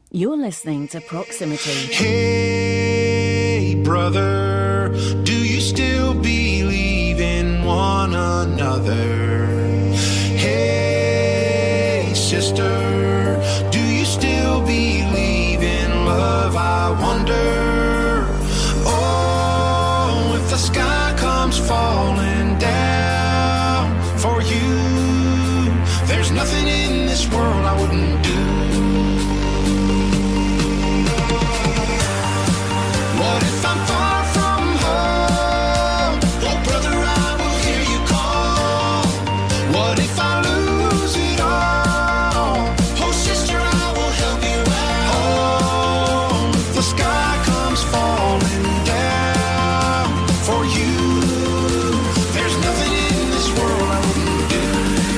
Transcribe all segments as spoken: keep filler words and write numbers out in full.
You're listening to Proximity. Hey, brother, do you still believe in one another? Hey, sister, do you still believe in love? I wonder. Oh, if the sky comes falling down for you, there's nothing in this world I wouldn't do. What if I'm far from home? Oh, brother, I will hear you call. What if I lose it all? Oh, sister, I will help you out. Oh, if the sky comes falling down for you, there's nothing in this world I wouldn't do.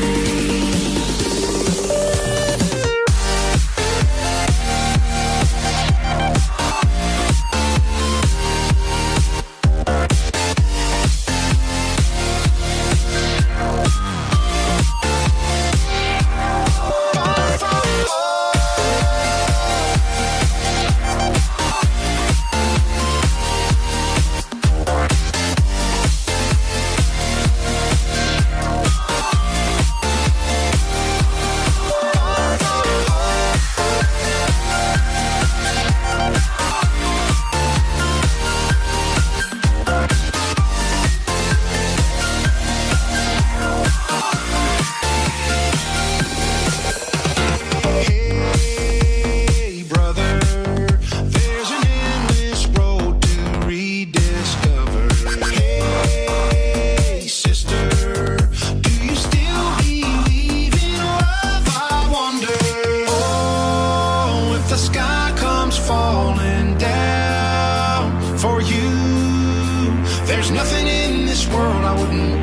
Hey, brother, there's an endless road to rediscover. Hey, sister, do you still believe in love? I wonder. Oh, if the sky comes falling down for you, there's nothing in this world I wouldn't